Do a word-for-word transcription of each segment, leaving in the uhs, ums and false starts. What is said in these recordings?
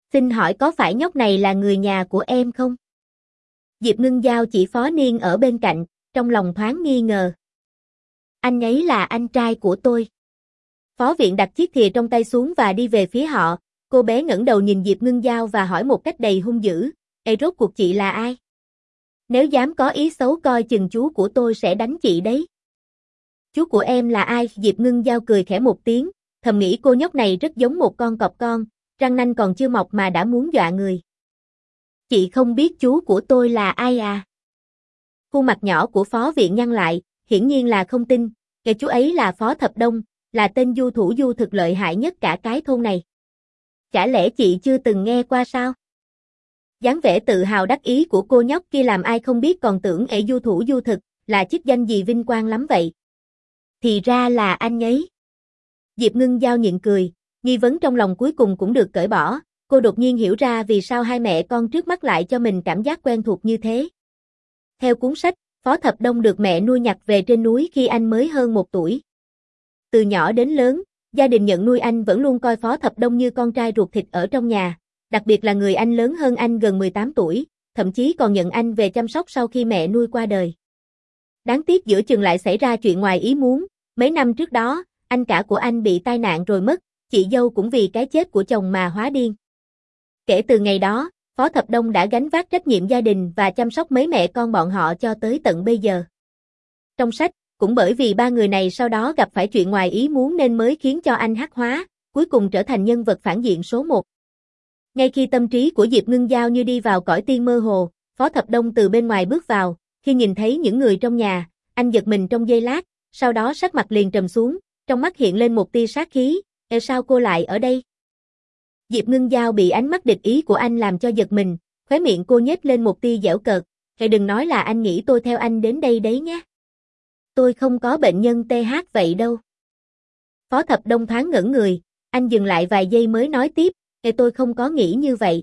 Xin hỏi có phải nhóc này là người nhà của em không? Diệp Ngưng Giao chỉ Phó Niên ở bên cạnh, trong lòng thoáng nghi ngờ. Anh ấy là anh trai của tôi. Phó Viện đặt chiếc thìa trong tay xuống và đi về phía họ, cô bé ngẩng đầu nhìn Diệp Ngưng Giao và hỏi một cách đầy hung dữ, "Ê rốt cuộc chị là ai? Nếu dám có ý xấu coi chừng chú của tôi sẽ đánh chị đấy." "Chú của em là ai?" Diệp Ngưng Giao cười khẽ một tiếng, thầm nghĩ cô nhóc này rất giống một con cọp con, răng nanh còn chưa mọc mà đã muốn dọa người. "Chị không biết chú của tôi là ai à?" Khuôn mặt nhỏ của Phó Viện nhăn lại, hiển nhiên là không tin, "Kẻ chú ấy là Phó Thập Đông, là tên du thủ du thực lợi hại nhất cả cái thôn này. Chả lẽ chị chưa từng nghe qua sao?" Dáng vẻ tự hào đắc ý của cô nhóc kia làm ai không biết còn tưởng ể du thủ du thực, là chức danh gì vinh quang lắm vậy. Thì ra là anh ấy. Diệp Ngưng Giao nhịn cười, nghi vấn trong lòng cuối cùng cũng được cởi bỏ, cô đột nhiên hiểu ra vì sao hai mẹ con trước mắt lại cho mình cảm giác quen thuộc như thế. Theo cuốn sách, Phó Thập Đông được mẹ nuôi nhặt về trên núi khi anh mới hơn một tuổi. Từ nhỏ đến lớn, gia đình nhận nuôi anh vẫn luôn coi Phó Thập Đông như con trai ruột thịt ở trong nhà, đặc biệt là người anh lớn hơn anh gần mười tám tuổi, thậm chí còn nhận anh về chăm sóc sau khi mẹ nuôi qua đời. Đáng tiếc giữa chừng lại xảy ra chuyện ngoài ý muốn, mấy năm trước đó, anh cả của anh bị tai nạn rồi mất, chị dâu cũng vì cái chết của chồng mà hóa điên. Kể từ ngày đó, Phó Thập Đông đã gánh vác trách nhiệm gia đình và chăm sóc mấy mẹ con bọn họ cho tới tận bây giờ. Trong sách, cũng bởi vì ba người này sau đó gặp phải chuyện ngoài ý muốn nên mới khiến cho anh hắc hóa, cuối cùng trở thành nhân vật phản diện số một. Ngay khi tâm trí của Diệp Ngưng Giao như đi vào cõi tiên mơ hồ, Phó Thập Đông từ bên ngoài bước vào, khi nhìn thấy những người trong nhà, anh giật mình trong giây lát, sau đó sắc mặt liền trầm xuống, trong mắt hiện lên một tia sát khí, "Ê sao cô lại ở đây?" Diệp Ngưng Giao bị ánh mắt địch ý của anh làm cho giật mình, khóe miệng cô nhếch lên một tia giễu cợt, "Hãy đừng nói là anh nghĩ tôi theo anh đến đây đấy nhé. Tôi không có bệnh nhân tê hát vậy đâu." Phó Thập Đông thoáng ngẩn người, anh dừng lại vài giây mới nói tiếp, "Ê tôi không có nghĩ như vậy.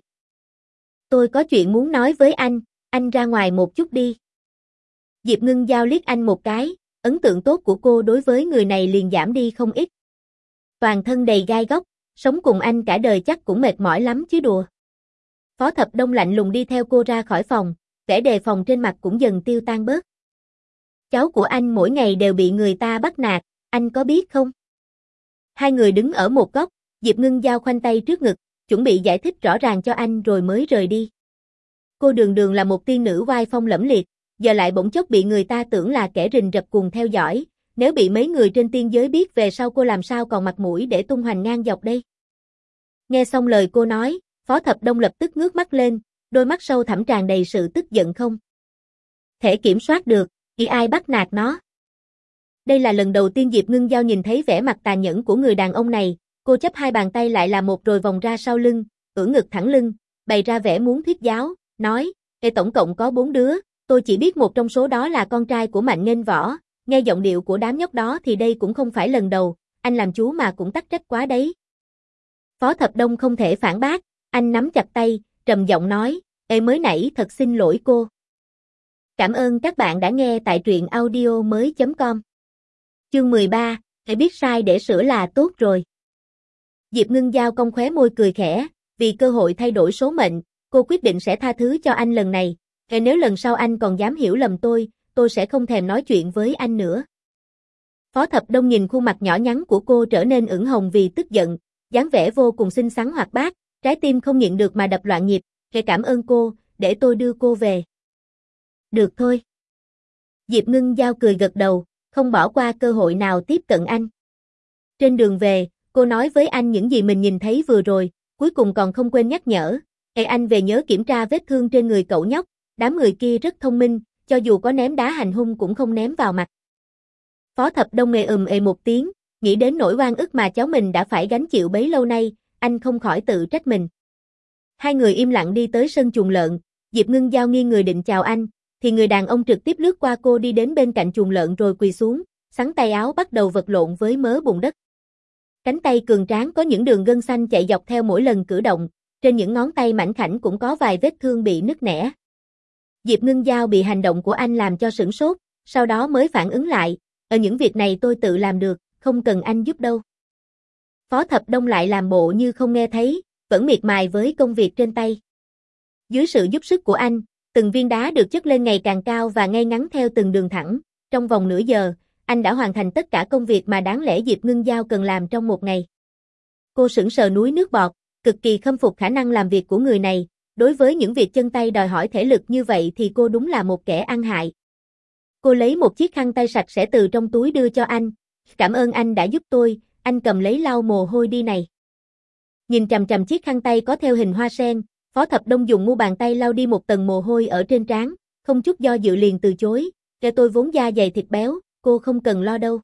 Tôi có chuyện muốn nói với anh, anh ra ngoài một chút đi." Diệp Ngưng Giao liếc anh một cái, ấn tượng tốt của cô đối với người này liền giảm đi không ít. Toàn thân đầy gai góc, sống cùng anh cả đời chắc cũng mệt mỏi lắm chứ đùa. Phó Thập Đông lạnh lùng đi theo cô ra khỏi phòng, vẻ đề phòng trên mặt cũng dần tiêu tan bớt. "Cháu của anh mỗi ngày đều bị người ta bắt nạt, anh có biết không?" Hai người đứng ở một góc, Diệp Ngưng Giao khoanh tay trước ngực, chuẩn bị giải thích rõ ràng cho anh rồi mới rời đi. Cô đường đường là một tiên nữ oai phong lẫm liệt, giờ lại bỗng chốc bị người ta tưởng là kẻ rình rập cùng theo dõi, nếu bị mấy người trên tiên giới biết về sau cô làm sao còn mặt mũi để tung hoành ngang dọc đây. Nghe xong lời cô nói, Phó Thập Đông lập tức ngước mắt lên, đôi mắt sâu thẳm tràn đầy sự tức giận không thể kiểm soát được, "Ý ai bắt nạt nó?" Đây là lần đầu tiên Diệp Ngưng Giao nhìn thấy vẻ mặt tàn nhẫn của người đàn ông này, cô chắp hai bàn tay lại là một rồi vòng ra sau lưng, ưỡn ngực thẳng lưng, bày ra vẻ muốn thuyết giáo, nói, "Ê tổng cộng có bốn đứa, tôi chỉ biết một trong số đó là con trai của Mạnh Nghênh Võ." Nghe giọng điệu của đám nhóc đó thì đây cũng không phải lần đầu, anh làm chú mà cũng tắc trách quá đấy. Phó Thập Đông không thể phản bác, anh nắm chặt tay, trầm giọng nói, "Ê mới nãy thật xin lỗi cô." Cảm ơn các bạn đã nghe tại truyện audio mới chấm com. Chương mười ba, hãy biết sai để sửa là tốt rồi. Diệp Ngưng Giao cong khóe môi cười khẽ, vì cơ hội thay đổi số mệnh, cô quyết định sẽ tha thứ cho anh lần này. Ê nếu lần sau anh còn dám hiểu lầm tôi, tôi sẽ không thèm nói chuyện với anh nữa. Phó Thập Đông nhìn khuôn mặt nhỏ nhắn của cô trở nên ửng hồng vì tức giận, dáng vẻ vô cùng xinh xắn hoạt bát, trái tim không nhịn được mà đập loạn nhịp. "Kể cảm ơn cô, để tôi đưa cô về." "Được thôi." Diệp Ngưng Giao cười gật đầu, không bỏ qua cơ hội nào tiếp cận anh. Trên đường về, cô nói với anh những gì mình nhìn thấy vừa rồi, cuối cùng còn không quên nhắc nhở, "Ê anh về nhớ kiểm tra vết thương trên người cậu nhóc, đám người kia rất thông minh, cho dù có ném đá hành hung cũng không ném vào mặt." Phó Thập Đông ề ừm ề một tiếng, nghĩ đến nỗi oan ức mà cháu mình đã phải gánh chịu bấy lâu nay, anh không khỏi tự trách mình. Hai người im lặng đi tới sân chuồng lợn, Diệp Ngưng Giao nghiêng người định chào anh, thì người đàn ông trực tiếp lướt qua cô đi đến bên cạnh chuồng lợn rồi quỳ xuống, xắn tay áo bắt đầu vật lộn với mớ bùn đất. Cánh tay cường tráng có những đường gân xanh chạy dọc theo mỗi lần cử động, trên những ngón tay mảnh khảnh cũng có vài vết thương bị nứt nẻ. Diệp Ngưng Giao bị hành động của anh làm cho sửng sốt, sau đó mới phản ứng lại, "Ở những việc này tôi tự làm được, không cần anh giúp đâu." Phó Thập Đông lại làm bộ như không nghe thấy, vẫn miệt mài với công việc trên tay. Dưới sự giúp sức của anh, từng viên đá được chất lên ngày càng cao và ngay ngắn theo từng đường thẳng. Trong vòng nửa giờ, anh đã hoàn thành tất cả công việc mà đáng lẽ Diệp Ngưng Giao cần làm trong một ngày. Cô sững sờ nuốt nước bọt, cực kỳ khâm phục khả năng làm việc của người này. Đối với những việc chân tay đòi hỏi thể lực như vậy thì cô đúng là một kẻ ăn hại. Cô lấy một chiếc khăn tay sạch sẽ từ trong túi đưa cho anh. Cảm ơn anh đã giúp tôi, anh cầm lấy lau mồ hôi đi này. Nhìn chằm chằm chiếc khăn tay có theo hình hoa sen, Phó Thập Đông dùng mu bàn tay lau đi một tầng mồ hôi ở trên trán, không chút do dự liền từ chối. Kẻ tôi vốn da dày thịt béo, cô không cần lo đâu.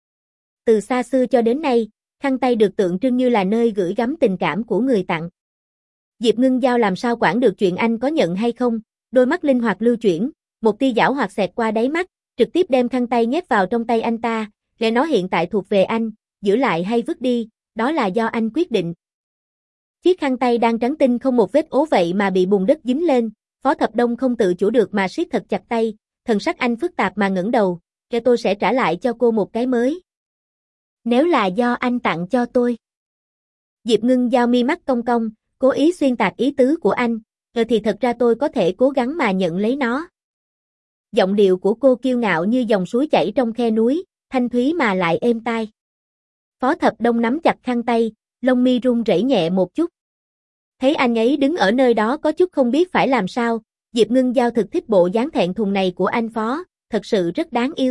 Từ xa xưa cho đến nay, khăn tay được tượng trưng như là nơi gửi gắm tình cảm của người tặng. Diệp Ngưng Giao làm sao quản được chuyện anh có nhận hay không, đôi mắt linh hoạt lưu chuyển, một tia giảo hoạt xẹt qua đáy mắt, trực tiếp đem khăn tay nhét vào trong tay anh ta, lẽ nó hiện tại thuộc về anh, giữ lại hay vứt đi, đó là do anh quyết định. Chiếc khăn tay đang trắng tinh không một vết ố vậy mà bị bùn đất dính lên, Phó Thập Đông không tự chủ được mà siết thật chặt tay, thần sắc anh phức tạp mà ngẩng đầu, kẻ tôi sẽ trả lại cho cô một cái mới. Nếu là do anh tặng cho tôi. Diệp Ngưng Giao mi mắt cong cong, cố ý xuyên tạc ý tứ của anh, rồi thì thật ra tôi có thể cố gắng mà nhận lấy nó. Giọng điệu của cô kiêu ngạo như dòng suối chảy trong khe núi, thanh thúy mà lại êm tai. Phó Thập Đông nắm chặt khăn tay, lông mi run rẩy nhẹ một chút. Thấy anh ấy đứng ở nơi đó có chút không biết phải làm sao, Diệp Ngưng Giao thực thích bộ dáng thẹn thùng này của anh Phó, thật sự rất đáng yêu.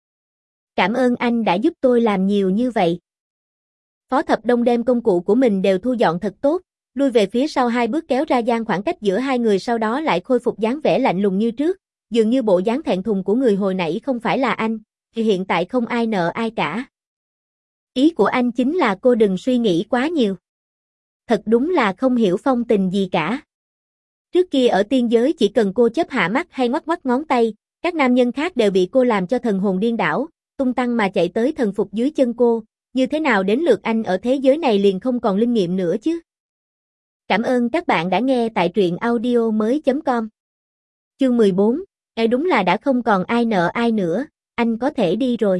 Cảm ơn anh đã giúp tôi làm nhiều như vậy. Phó Thập Đông đem công cụ của mình đều thu dọn thật tốt, lui về phía sau hai bước kéo ra gian khoảng cách giữa hai người, sau đó lại khôi phục dáng vẻ lạnh lùng như trước, dường như bộ dáng thẹn thùng của người hồi nãy không phải là anh, thì hiện tại không ai nợ ai cả. Ý của anh chính là cô đừng suy nghĩ quá nhiều. Thật đúng là không hiểu phong tình gì cả. Trước kia ở tiên giới chỉ cần cô chớp hạ mắt hay ngoắc ngoắc ngón tay, các nam nhân khác đều bị cô làm cho thần hồn điên đảo, tung tăng mà chạy tới thần phục dưới chân cô, như thế nào đến lượt anh ở thế giới này liền không còn linh nghiệm nữa chứ. Cảm ơn các bạn đã nghe tại truyện audio mới chấm com. Chương mười bốn, e đúng là đã không còn ai nợ ai nữa, anh có thể đi rồi.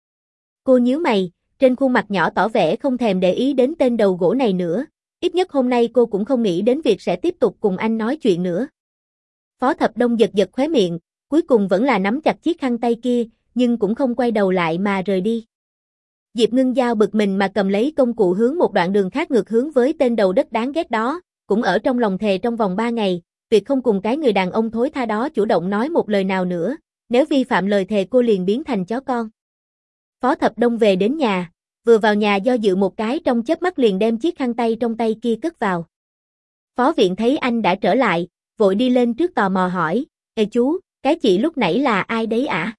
Cô nhíu mày, trên khuôn mặt nhỏ tỏ vẻ không thèm để ý đến tên đầu gỗ này nữa, ít nhất hôm nay cô cũng không nghĩ đến việc sẽ tiếp tục cùng anh nói chuyện nữa. Phó Thập Đông giật giật khóe miệng, cuối cùng vẫn là nắm chặt chiếc khăn tay kia, nhưng cũng không quay đầu lại mà rời đi. Diệp Ngưng Giao bực mình mà cầm lấy công cụ hướng một đoạn đường khác ngược hướng với tên đầu đất đáng ghét đó, cũng ở trong lòng thề trong vòng ba ngày, tuyệt không cùng cái người đàn ông thối tha đó chủ động nói một lời nào nữa, nếu vi phạm lời thề cô liền biến thành chó con. Phó Thập Đông về đến nhà, vừa vào nhà do dự một cái trong chớp mắt liền đem chiếc khăn tay trong tay kia cất vào. Phó Viện thấy anh đã trở lại, vội đi lên trước tò mò hỏi, ê chú, cái chị lúc nãy là ai đấy ạ?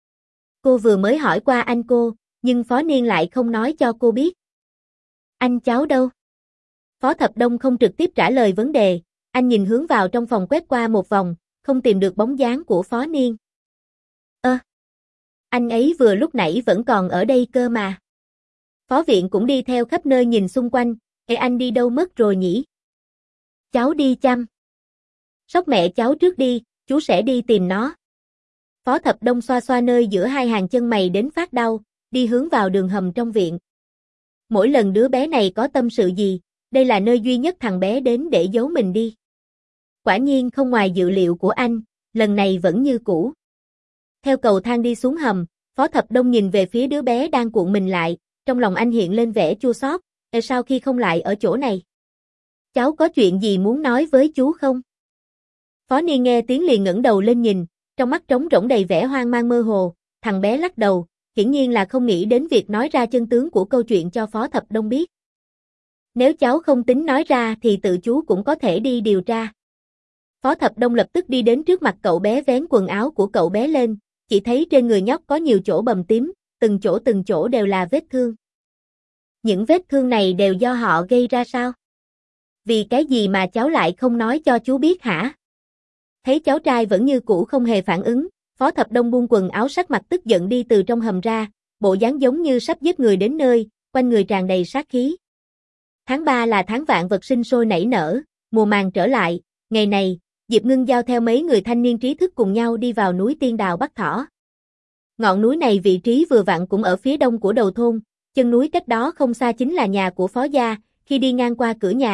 Cô vừa mới hỏi qua anh cô, nhưng Phó Niên lại không nói cho cô biết. Anh cháu đâu? Phó Thập Đông không trực tiếp trả lời vấn đề, anh nhìn hướng vào trong phòng quét qua một vòng, không tìm được bóng dáng của Phó Niên. Ơ, anh ấy vừa lúc nãy vẫn còn ở đây cơ mà. Phó Viện cũng đi theo khắp nơi nhìn xung quanh, ê anh đi đâu mất rồi nhỉ? Cháu đi chăm. Sốc mẹ cháu trước đi, chú sẽ đi tìm nó. Phó Thập Đông xoa xoa nơi giữa hai hàng chân mày đến phát đau, đi hướng vào đường hầm trong viện. Mỗi lần đứa bé này có tâm sự gì, đây là nơi duy nhất thằng bé đến để giấu mình đi. Quả nhiên không ngoài dự liệu của anh, lần này vẫn như cũ. Theo cầu thang đi xuống hầm, Phó Thập Đông nhìn về phía đứa bé đang cuộn mình lại, trong lòng anh hiện lên vẻ chua xót, tại sao khi không lại ở chỗ này? Cháu có chuyện gì muốn nói với chú không? Phó Niên nghe tiếng liền ngẩng đầu lên nhìn, trong mắt trống rỗng đầy vẻ hoang mang mơ hồ, thằng bé lắc đầu, hiển nhiên là không nghĩ đến việc nói ra chân tướng của câu chuyện cho Phó Thập Đông biết. Nếu cháu không tính nói ra thì tự chú cũng có thể đi điều tra. Phó Thập Đông lập tức đi đến trước mặt cậu bé vén quần áo của cậu bé lên, chỉ thấy trên người nhóc có nhiều chỗ bầm tím, từng chỗ từng chỗ đều là vết thương. Những vết thương này đều do họ gây ra sao? Vì cái gì mà cháu lại không nói cho chú biết hả? Thấy cháu trai vẫn như cũ không hề phản ứng, Phó Thập Đông buông quần áo sắc mặt tức giận đi từ trong hầm ra, bộ dáng giống như sắp giết người đến nơi, quanh người tràn đầy sát khí. Tháng ba là tháng vạn vật sinh sôi nảy nở, mùa màng trở lại, ngày này, Diệp Ngưng Giao theo mấy người thanh niên trí thức cùng nhau đi vào núi Tiên Đào bắt thỏ. Ngọn núi này vị trí vừa vặn cũng ở phía đông của đầu thôn, chân núi cách đó không xa chính là nhà của Phó gia, khi đi ngang qua cửa nhà,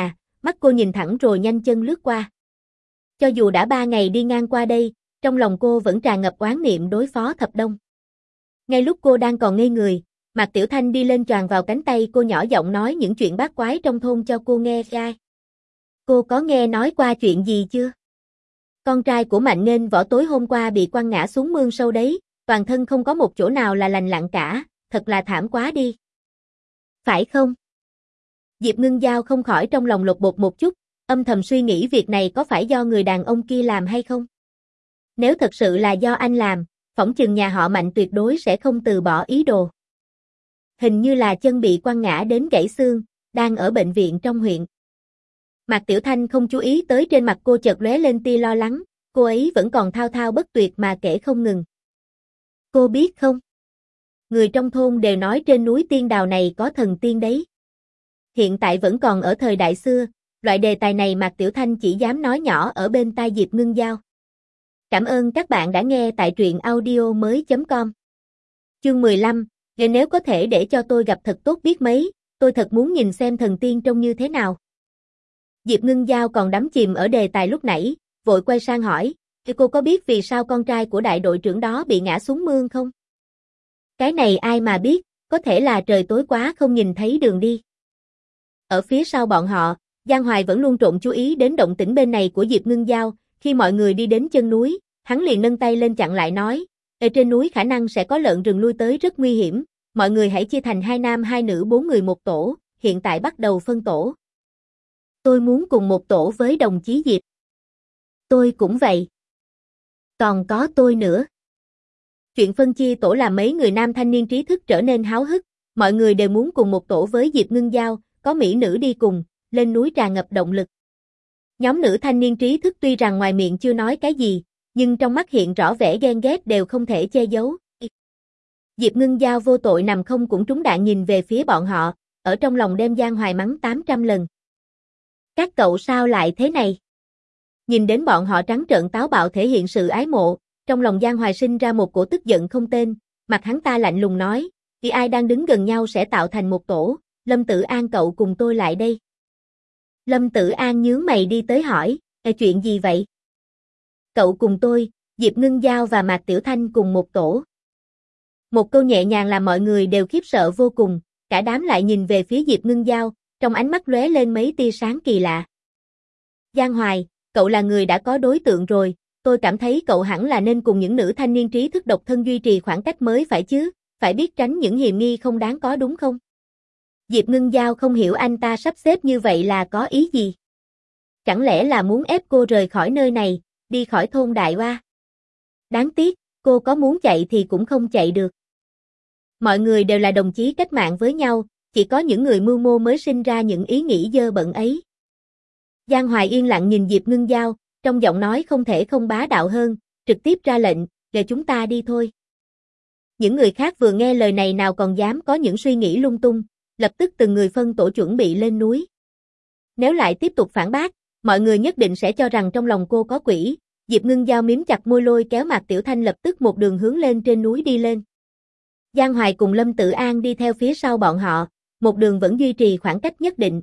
mắt cô nhìn thẳng rồi nhanh chân lướt qua. Cho dù đã ba ngày đi ngang qua đây, trong lòng cô vẫn tràn ngập oán niệm đối phó Thập Đông. Ngay lúc cô đang còn ngây người, Mạc Tiểu Thanh đi lên choàng vào cánh tay cô, nhỏ giọng nói những chuyện bát quái trong thôn cho cô nghe. Ai? Cô có nghe nói qua chuyện gì chưa? Con trai của Mạnh Nghênh Võ tối hôm qua bị quăng ngã xuống mương sâu đấy, toàn thân không có một chỗ nào là lành lặn cả, thật là thảm quá đi. Phải không? Diệp Ngưng Giao không khỏi trong lòng lột bột một chút, âm thầm suy nghĩ việc này có phải do người đàn ông kia làm hay không? Nếu thật sự là do anh làm, phỏng chừng nhà họ Mạnh tuyệt đối sẽ không từ bỏ ý đồ. Hình như là chân bị quăng ngã đến gãy xương, đang ở bệnh viện trong huyện. Mạc Tiểu Thanh không chú ý tới trên mặt cô chợt lóe lên tia lo lắng, cô ấy vẫn còn thao thao bất tuyệt mà kể không ngừng. Cô biết không? Người trong thôn đều nói trên núi Tiên Đào này có thần tiên đấy. Hiện tại vẫn còn ở thời đại xưa, loại đề tài này Mạc Tiểu Thanh chỉ dám nói nhỏ ở bên tai Diệp Ngưng Giao. Cảm ơn các bạn đã nghe tại truyện audio mới chấm com. Chương mười lăm, nếu có thể để cho tôi gặp thật tốt biết mấy, tôi thật muốn nhìn xem thần tiên trông như thế nào. Diệp Ngưng Giao còn đắm chìm ở đề tài lúc nãy, vội quay sang hỏi, cô có biết vì sao con trai của đại đội trưởng đó bị ngã xuống mương không? Cái này ai mà biết, có thể là trời tối quá không nhìn thấy đường đi. Ở phía sau bọn họ, Giang Hoài vẫn luôn trộn chú ý đến động tĩnh bên này của Diệp Ngưng Giao, khi mọi người đi đến chân núi, hắn liền nâng tay lên chặn lại nói, ở trên núi khả năng sẽ có lợn rừng lui tới rất nguy hiểm, mọi người hãy chia thành hai nam hai nữ bốn người một tổ, hiện tại bắt đầu phân tổ. Tôi muốn cùng một tổ với đồng chí Diệp. Tôi cũng vậy. Còn có tôi nữa. Chuyện phân chia tổ làm mấy người nam thanh niên trí thức trở nên háo hức, mọi người đều muốn cùng một tổ với Diệp Ngưng Giao, có mỹ nữ đi cùng, lên núi tràn ngập động lực. Nhóm nữ thanh niên trí thức tuy rằng ngoài miệng chưa nói cái gì, nhưng trong mắt hiện rõ vẻ ghen ghét đều không thể che giấu. Diệp Ngưng Giao vô tội nằm không cũng trúng đạn nhìn về phía bọn họ, ở trong lòng đem Giang Hoài mắng tám trăm lần. Các cậu sao lại thế này? Nhìn đến bọn họ trắng trợn táo bạo thể hiện sự ái mộ, trong lòng Giang Hoài sinh ra một cổ tức giận không tên, mặt hắn ta lạnh lùng nói, vì ai đang đứng gần nhau sẽ tạo thành một tổ, Lâm Tử An cậu cùng tôi lại đây. Lâm Tử An nhướng mày đi tới hỏi, Ê, chuyện gì vậy? Cậu cùng tôi, Diệp Ngưng Giao và Mạc Tiểu Thanh cùng một tổ. Một câu nhẹ nhàng làm mọi người đều khiếp sợ vô cùng, cả đám lại nhìn về phía Diệp Ngưng Giao, trong ánh mắt lóe lên mấy tia sáng kỳ lạ. Giang Hoài, cậu là người đã có đối tượng rồi, tôi cảm thấy cậu hẳn là nên cùng những nữ thanh niên trí thức độc thân duy trì khoảng cách mới phải chứ, phải biết tránh những hiềm nghi không đáng có đúng không? Diệp Ngưng Giao không hiểu anh ta sắp xếp như vậy là có ý gì? Chẳng lẽ là muốn ép cô rời khỏi nơi này, đi khỏi thôn Đại Oa? Đáng tiếc, cô có muốn chạy thì cũng không chạy được. Mọi người đều là đồng chí cách mạng với nhau, chỉ có những người mưu mô mới sinh ra những ý nghĩ dơ bẩn ấy. Giang Hoài yên lặng nhìn Diệp Ngưng Giao, trong giọng nói không thể không bá đạo hơn, trực tiếp ra lệnh, để chúng ta đi thôi. Những người khác vừa nghe lời này nào còn dám có những suy nghĩ lung tung, lập tức từng người phân tổ chuẩn bị lên núi. Nếu lại tiếp tục phản bác, mọi người nhất định sẽ cho rằng trong lòng cô có quỷ. Diệp Ngưng Giao miếm chặt môi lôi kéo Mạc Tiểu Thanh lập tức một đường hướng lên trên núi đi lên. Giang Hoài cùng Lâm Tử An đi theo phía sau bọn họ, một đường vẫn duy trì khoảng cách nhất định.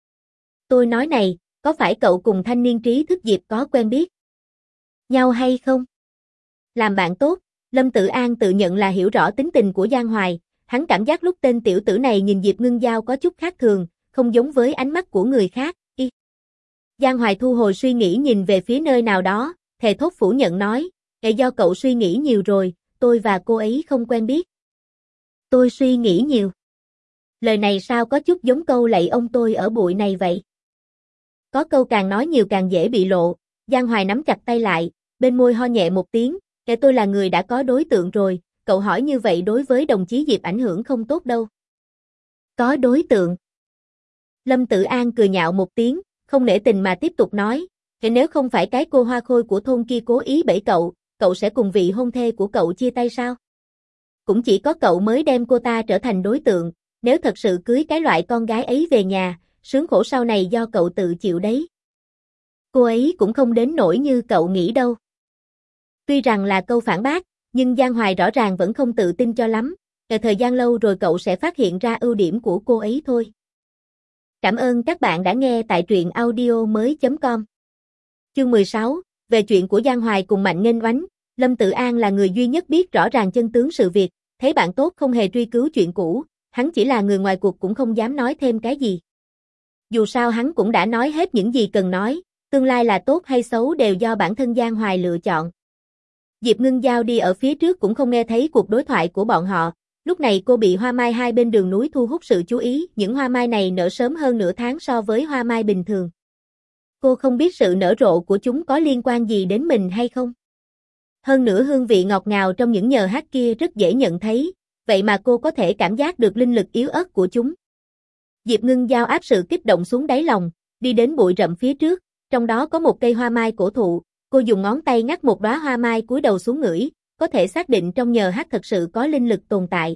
Tôi nói này, có phải cậu cùng thanh niên trí thức Diệp có quen biết nhau hay không? Làm bạn tốt, Lâm Tử An tự nhận là hiểu rõ tính tình của Giang Hoài, hắn cảm giác lúc tên tiểu tử này nhìn Diệp Ngưng Giao có chút khác thường, không giống với ánh mắt của người khác. Y. Giang Hoài thu hồi suy nghĩ nhìn về phía nơi nào đó, thề thốt phủ nhận nói, "Ê, do cậu suy nghĩ nhiều rồi, tôi và cô ấy không quen biết." Tôi suy nghĩ nhiều. Lời này sao có chút giống câu lạy ông tôi ở bụi này vậy? Có câu càng nói nhiều càng dễ bị lộ, Giang Hoài nắm chặt tay lại, bên môi ho nhẹ một tiếng, "Kể tôi là người đã có đối tượng rồi, cậu hỏi như vậy đối với đồng chí Diệp ảnh hưởng không tốt đâu." Có đối tượng? Lâm Tử An cười nhạo một tiếng, không nể tình mà tiếp tục nói, "Kể nếu không phải cái cô hoa khôi của thôn kia cố ý bẫy cậu, cậu sẽ cùng vị hôn thê của cậu chia tay sao? Cũng chỉ có cậu mới đem cô ta trở thành đối tượng, nếu thật sự cưới cái loại con gái ấy về nhà, sướng khổ sau này do cậu tự chịu đấy. Cô ấy cũng không đến nỗi như cậu nghĩ đâu." Tuy rằng là câu phản bác, nhưng Giang Hoài rõ ràng vẫn không tự tin cho lắm, ở thời gian lâu rồi cậu sẽ phát hiện ra ưu điểm của cô ấy thôi. Cảm ơn các bạn đã nghe tại truyện audio mới chấm com. Chương mười sáu, về chuyện của Giang Hoài cùng Mạnh Nghênh Oánh, Lâm Tự An là người duy nhất biết rõ ràng chân tướng sự việc, thấy bạn tốt không hề truy cứu chuyện cũ, hắn chỉ là người ngoài cuộc cũng không dám nói thêm cái gì. Dù sao hắn cũng đã nói hết những gì cần nói, tương lai là tốt hay xấu đều do bản thân Giang Hoài lựa chọn. Diệp Ngưng Giao đi ở phía trước cũng không nghe thấy cuộc đối thoại của bọn họ, lúc này cô bị hoa mai hai bên đường núi thu hút sự chú ý, những hoa mai này nở sớm hơn nửa tháng so với hoa mai bình thường. Cô không biết sự nở rộ của chúng có liên quan gì đến mình hay không. Hơn nữa hương vị ngọt ngào trong những nhờ hát kia rất dễ nhận thấy, vậy mà cô có thể cảm giác được linh lực yếu ớt của chúng. Diệp Ngưng Giao áp sự kích động xuống đáy lòng, đi đến bụi rậm phía trước, trong đó có một cây hoa mai cổ thụ, cô dùng ngón tay ngắt một đóa hoa mai cúi đầu xuống ngửi, có thể xác định trong nhờ hát thật sự có linh lực tồn tại.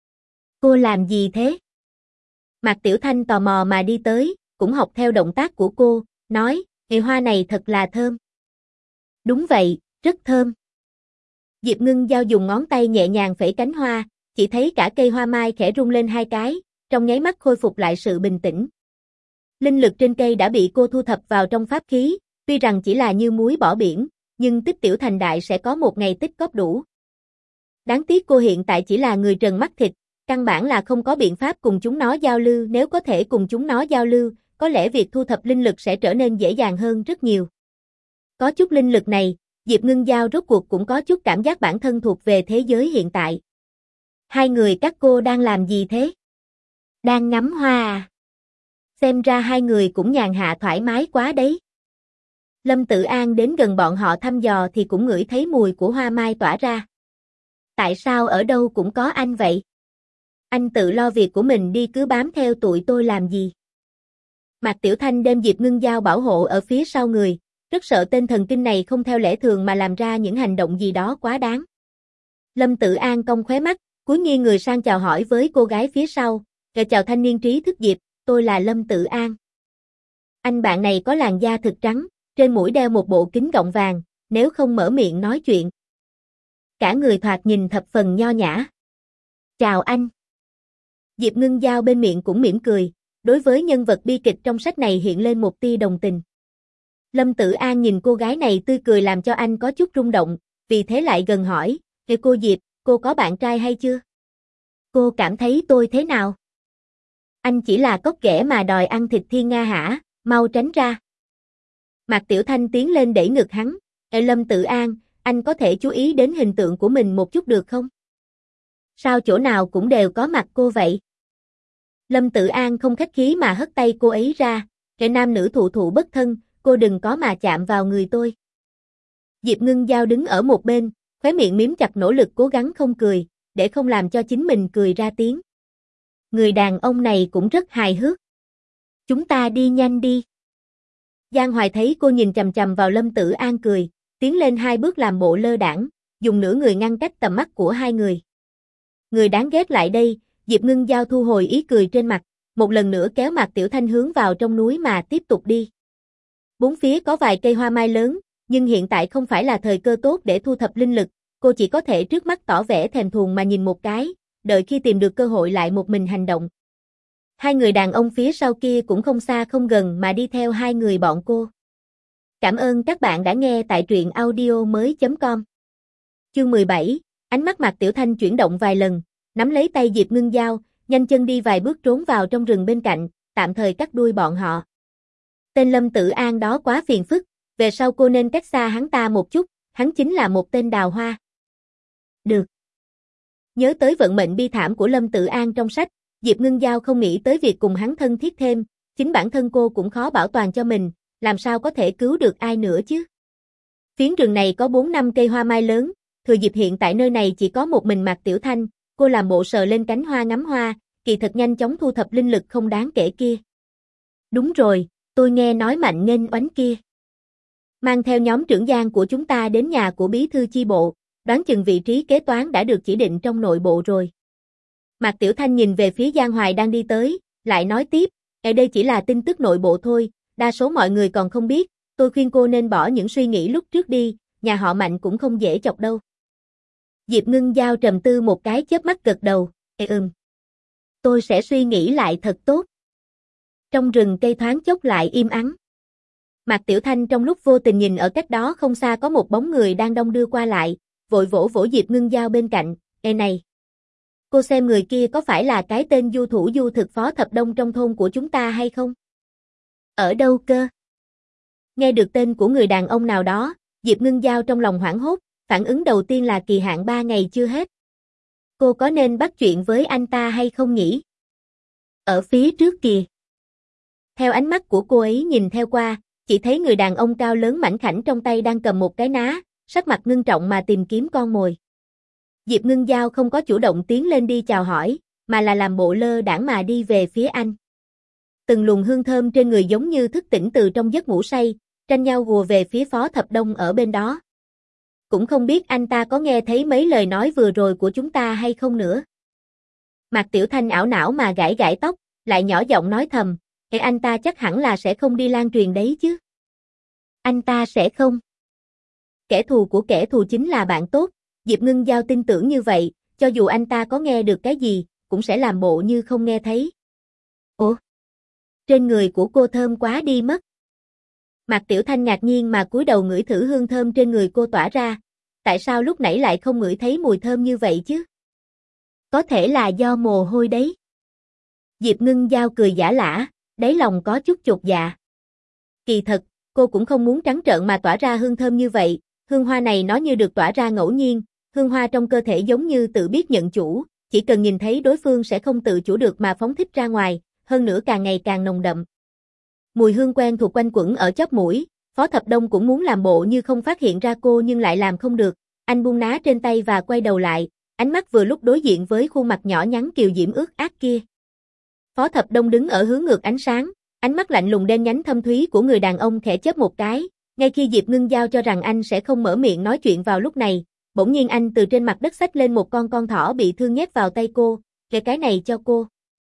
Cô làm gì thế? Mạc Tiểu Thanh tò mò mà đi tới, cũng học theo động tác của cô, nói, cây hoa này thật là thơm. Đúng vậy, rất thơm. Diệp Ngưng Giao dùng ngón tay nhẹ nhàng phẩy cánh hoa, chỉ thấy cả cây hoa mai khẽ rung lên hai cái, trong nháy mắt khôi phục lại sự bình tĩnh. Linh lực trên cây đã bị cô thu thập vào trong pháp khí, tuy rằng chỉ là như muối bỏ biển, nhưng tích tiểu thành đại sẽ có một ngày tích góp đủ. Đáng tiếc cô hiện tại chỉ là người trần mắt thịt, căn bản là không có biện pháp cùng chúng nó giao lưu, nếu có thể cùng chúng nó giao lưu, có lẽ việc thu thập linh lực sẽ trở nên dễ dàng hơn rất nhiều. Có chút linh lực này, Diệp Ngưng Giao rốt cuộc cũng có chút cảm giác bản thân thuộc về thế giới hiện tại. Hai người các cô đang làm gì thế? Đang ngắm hoa à? Xem ra hai người cũng nhàn hạ thoải mái quá đấy. Lâm Tự An đến gần bọn họ thăm dò thì cũng ngửi thấy mùi của hoa mai tỏa ra. Tại sao ở đâu cũng có anh vậy? Anh tự lo việc của mình đi cứ bám theo tụi tôi làm gì? Mạc Tiểu Thanh đem Diệp Ngưng Giao bảo hộ ở phía sau người, rất sợ tên thần kinh này không theo lẽ thường mà làm ra những hành động gì đó quá đáng. Lâm Tự An cong khóe mắt, cúi nghiêng người sang chào hỏi với cô gái phía sau, "Rồi chào thanh niên trí thức Diệp, tôi là Lâm Tự An." Anh bạn này có làn da thực trắng, trên mũi đeo một bộ kính gọng vàng, nếu không mở miệng nói chuyện. Cả người thoạt nhìn thập phần nho nhã. "Chào anh." Diệp Ngưng Giao bên miệng cũng mỉm cười, đối với nhân vật bi kịch trong sách này hiện lên một tia đồng tình. Lâm Tự An nhìn cô gái này tươi cười làm cho anh có chút rung động, vì thế lại gần hỏi, "Ê cô Diệp, cô có bạn trai hay chưa? Cô cảm thấy tôi thế nào?" "Anh chỉ là cóc ghẻ mà đòi ăn thịt thiên nga hả, mau tránh ra." Mạc Tiểu Thanh tiến lên đẩy ngực hắn, "Ê Lâm Tự An, anh có thể chú ý đến hình tượng của mình một chút được không? Sao chỗ nào cũng đều có mặt cô vậy?" Lâm Tự An không khách khí mà hất tay cô ấy ra, "Kẻ nam nữ thụ thụ bất thân, cô đừng có mà chạm vào người tôi." Diệp Ngưng Giao đứng ở một bên, khóe miệng miếm chặt nỗ lực cố gắng không cười, để không làm cho chính mình cười ra tiếng. Người đàn ông này cũng rất hài hước. "Chúng ta đi nhanh đi." Giang Hoài thấy cô nhìn chằm chằm vào Lâm Tự An cười, tiến lên hai bước làm bộ lơ đãng, dùng nửa người ngăn cách tầm mắt của hai người. Người đáng ghét lại đây, Diệp Ngưng Giao thu hồi ý cười trên mặt, một lần nữa kéo Mạc Tiểu Thanh hướng vào trong núi mà tiếp tục đi. Bốn phía có vài cây hoa mai lớn, nhưng hiện tại không phải là thời cơ tốt để thu thập linh lực, cô chỉ có thể trước mắt tỏ vẻ thèm thuồng mà nhìn một cái, đợi khi tìm được cơ hội lại một mình hành động. Hai người đàn ông phía sau kia cũng không xa không gần mà đi theo hai người bọn cô. Cảm ơn các bạn đã nghe tại truyện audio mới chấm com. Chương mười bảy, ánh mắt Mạc Tiểu Thanh chuyển động vài lần, nắm lấy tay Diệp Ngưng Giao, nhanh chân đi vài bước trốn vào trong rừng bên cạnh, tạm thời cắt đuôi bọn họ. Tên Lâm Tự An đó quá phiền phức, về sau cô nên cách xa hắn ta một chút, hắn chính là một tên đào hoa. Được. Nhớ tới vận mệnh bi thảm của Lâm Tự An trong sách, Diệp Ngưng Giao không nghĩ tới việc cùng hắn thân thiết thêm, chính bản thân cô cũng khó bảo toàn cho mình, làm sao có thể cứu được ai nữa chứ. Phiến rừng này có bốn năm cây hoa mai lớn, thừa dịp hiện tại nơi này chỉ có một mình Mạc Tiểu Thanh, cô làm bộ sờ lên cánh hoa ngắm hoa, kỳ thật nhanh chóng thu thập linh lực không đáng kể kia. Đúng rồi, tôi nghe nói Mạnh Nghênh Oánh kia mang theo nhóm trưởng Giang của chúng ta đến nhà của bí thư chi bộ, đoán chừng vị trí kế toán đã được chỉ định trong nội bộ rồi. Mạc Tiểu Thanh nhìn về phía Giang Hoài đang đi tới, lại nói tiếp, ở đây chỉ là tin tức nội bộ thôi, đa số mọi người còn không biết, tôi khuyên cô nên bỏ những suy nghĩ lúc trước đi, nhà họ Mạnh cũng không dễ chọc đâu. Diệp Ngưng Giao trầm tư một cái chớp mắt gật đầu, ê ừm. Tôi sẽ suy nghĩ lại thật tốt. Trong rừng cây thoáng chốc lại im ắng. Mạc Tiểu Thanh trong lúc vô tình nhìn ở cách đó không xa có một bóng người đang đong đưa qua lại, vội vỗ vỗ Diệp Ngưng Giao bên cạnh, "Ê này, cô xem người kia có phải là cái tên du thủ du thực Phó Thập Đông trong thôn của chúng ta hay không?" "Ở đâu cơ?" Nghe được tên của người đàn ông nào đó, Diệp Ngưng Giao trong lòng hoảng hốt, phản ứng đầu tiên là kỳ hạn ba ngày chưa hết. Cô có nên bắt chuyện với anh ta hay không nhỉ? Ở phía trước kìa. Theo ánh mắt của cô ấy nhìn theo qua, chỉ thấy người đàn ông cao lớn mảnh khảnh trong tay đang cầm một cái ná, sắc mặt ngưng trọng mà tìm kiếm con mồi. Diệp Ngưng Giao không có chủ động tiến lên đi chào hỏi, mà là làm bộ lơ đãng mà đi về phía anh. Từng luồng hương thơm trên người giống như thức tỉnh từ trong giấc ngủ say, tranh nhau hùa về phía Phó Thập Đông ở bên đó. Cũng không biết anh ta có nghe thấy mấy lời nói vừa rồi của chúng ta hay không nữa. Mạc Tiểu Thanh ảo não mà gãi gãi tóc, lại nhỏ giọng nói thầm, "Ê, anh ta chắc hẳn là sẽ không đi lan truyền đấy chứ." Anh ta sẽ không. Kẻ thù của kẻ thù chính là bạn tốt, Diệp Ngưng Giao tin tưởng như vậy, cho dù anh ta có nghe được cái gì, cũng sẽ làm bộ như không nghe thấy. Ủa? Trên người của cô thơm quá đi mất. Mạc Tiểu Thanh ngạc nhiên mà cúi đầu ngửi thử hương thơm trên người cô tỏa ra, tại sao lúc nãy lại không ngửi thấy mùi thơm như vậy chứ? Có thể là do mồ hôi đấy. Diệp Ngưng Giao cười giả lả, đáy lòng có chút chột dạ. Kỳ thật, cô cũng không muốn trắng trợn mà tỏa ra hương thơm như vậy, hương hoa này nó như được tỏa ra ngẫu nhiên, hương hoa trong cơ thể giống như tự biết nhận chủ, chỉ cần nhìn thấy đối phương sẽ không tự chủ được mà phóng thích ra ngoài, hơn nữa càng ngày càng nồng đậm. Mùi hương quen thuộc quanh quẩn ở chóp mũi, Phó Thập Đông cũng muốn làm bộ như không phát hiện ra cô nhưng lại làm không được, anh buông ná trên tay và quay đầu lại, ánh mắt vừa lúc đối diện với khuôn mặt nhỏ nhắn kiều diễm ướt át kia. Phó Thập Đông đứng ở hướng ngược ánh sáng, ánh mắt lạnh lùng đen nhánh thâm thúy của người đàn ông khẽ chớp một cái, ngay khi Diệp Ngưng Giao cho rằng anh sẽ không mở miệng nói chuyện vào lúc này, bỗng nhiên anh từ trên mặt đất xách lên một con con thỏ bị thương nhét vào tay cô, "Cái cái này cho cô."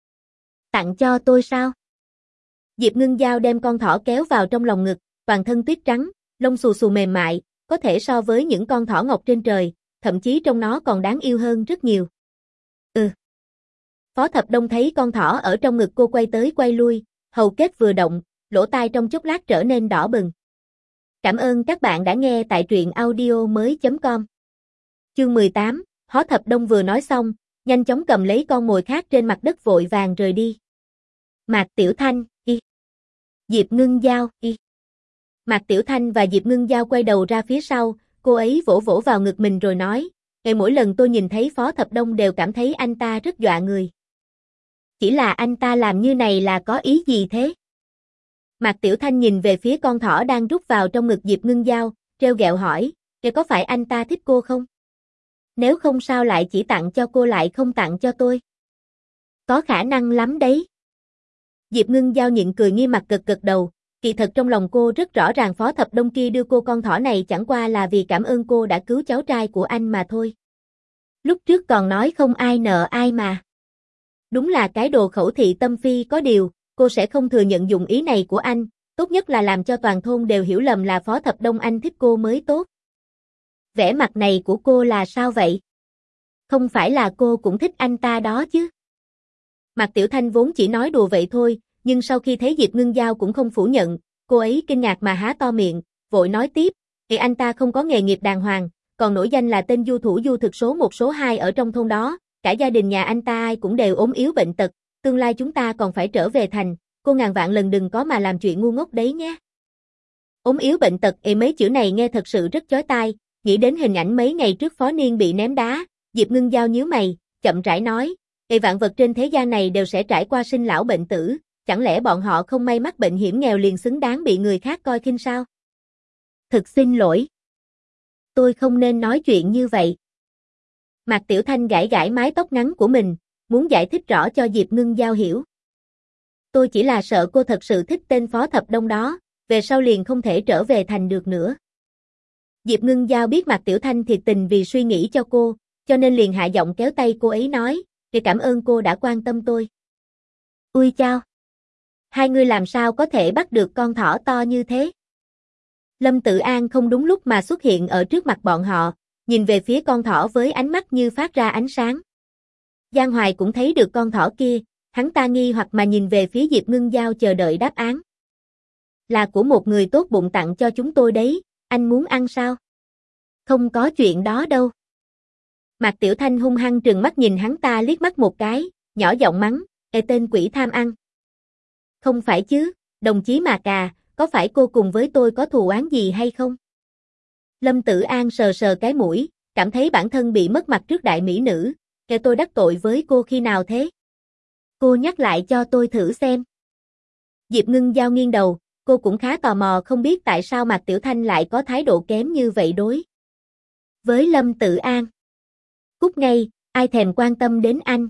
"Tặng cho tôi sao?" Diệp Ngưng Giao đem con thỏ kéo vào trong lòng ngực, toàn thân tuyết trắng, lông xù xù mềm mại, có thể so với những con thỏ ngọc trên trời, thậm chí trong nó còn đáng yêu hơn rất nhiều. Ừ. Phó Thập Đông thấy con thỏ ở trong ngực cô quay tới quay lui, hầu kết vừa động, lỗ tai trong chốc lát trở nên đỏ bừng. Cảm ơn các bạn đã nghe tại truyện audio mới chấm com. Chương mười tám, Phó Thập Đông vừa nói xong, nhanh chóng cầm lấy con mồi khác trên mặt đất vội vàng rời đi. Mạc Tiểu Thanh, y. Diệp Ngưng Giao, y. Mạc Tiểu Thanh và Diệp Ngưng Giao quay đầu ra phía sau, cô ấy vỗ vỗ vào ngực mình rồi nói, "Ngày mỗi lần tôi nhìn thấy Phó Thập Đông đều cảm thấy anh ta rất dọa người." "Chỉ là anh ta làm như này là có ý gì thế?" Mạc Tiểu Thanh nhìn về phía con thỏ đang rút vào trong ngực Diệp Ngưng Giao, trêu ghẹo hỏi, "Kìa có phải anh ta thích cô không? Nếu không sao lại chỉ tặng cho cô lại không tặng cho tôi?" "Có khả năng lắm đấy." Diệp Ngưng Giao nhịn cười nghi mặt gật gật đầu, kỳ thật trong lòng cô rất rõ ràng Phó Thập Đông kia đưa cô con thỏ này chẳng qua là vì cảm ơn cô đã cứu cháu trai của anh mà thôi. Lúc trước còn nói không ai nợ ai mà. Đúng là cái đồ khẩu thị tâm phi, có điều, cô sẽ không thừa nhận dụng ý này của anh, tốt nhất là làm cho toàn thôn đều hiểu lầm là Phó Thập Đông anh thích cô mới tốt. Vẻ mặt này của cô là sao vậy? Không phải là cô cũng thích anh ta đó chứ? Mạc Tiểu Thanh vốn chỉ nói đùa vậy thôi, nhưng sau khi thấy Diệp Ngưng Giao cũng không phủ nhận, cô ấy kinh ngạc mà há to miệng, vội nói tiếp, "Thì anh ta không có nghề nghiệp đàng hoàng, còn nổi danh là tên du thủ du thực số một số hai ở trong thôn đó, cả gia đình nhà anh ta ai cũng đều ốm yếu bệnh tật, tương lai chúng ta còn phải trở về thành, cô ngàn vạn lần đừng có mà làm chuyện ngu ngốc đấy nhé." Ốm yếu bệnh tật, ê mấy chữ này nghe thật sự rất chói tai, nghĩ đến hình ảnh mấy ngày trước Phó Niên bị ném đá, Diệp Ngưng Giao nhíu mày, chậm rãi nói, "Ê vạn vật trên thế gian này đều sẽ trải qua sinh lão bệnh tử, chẳng lẽ bọn họ không may mắc bệnh hiểm nghèo liền xứng đáng bị người khác coi khinh sao?" "Thực xin lỗi. Tôi không nên nói chuyện như vậy." Mạc Tiểu Thanh gãi gãi mái tóc ngắn của mình, muốn giải thích rõ cho Diệp Ngưng Giao hiểu. "Tôi chỉ là sợ cô thật sự thích tên Phó Thập Đông đó, về sau liền không thể trở về thành được nữa." Diệp Ngưng Giao biết Mạc Tiểu Thanh thiệt tình vì suy nghĩ cho cô, cho nên liền hạ giọng kéo tay cô ấy nói, "Thì cảm ơn cô đã quan tâm tôi." "Ui chao! Hai người làm sao có thể bắt được con thỏ to như thế?" Lâm Tự An không đúng lúc mà xuất hiện ở trước mặt bọn họ, nhìn về phía con thỏ với ánh mắt như phát ra ánh sáng. Giang Hoài cũng thấy được con thỏ kia, Hắn ta nghi hoặc mà nhìn về phía Diệp Ngưng Giao chờ đợi đáp án. Là của một người tốt bụng tặng cho chúng tôi đấy, anh muốn ăn sao? Không có chuyện đó đâu. Mạc Tiểu Thanh hung hăng trừng mắt nhìn hắn ta liếc mắt một cái, nhỏ giọng mắng, ê tên quỷ tham ăn. Không phải chứ, đồng chí Mạc à, có phải cô cùng với tôi có thù oán gì hay không? Lâm Tử An sờ sờ cái mũi, cảm thấy bản thân bị mất mặt trước đại mỹ nữ, kẻ tôi đắc tội với cô khi nào thế? Cô nhắc lại cho tôi thử xem. Diệp Ngưng Giao nghiêng đầu, cô cũng khá tò mò không biết tại sao Mạc Tiểu Thanh lại có thái độ kém như vậy đối với Lâm Tử An. Cút ngay, ai thèm quan tâm đến anh.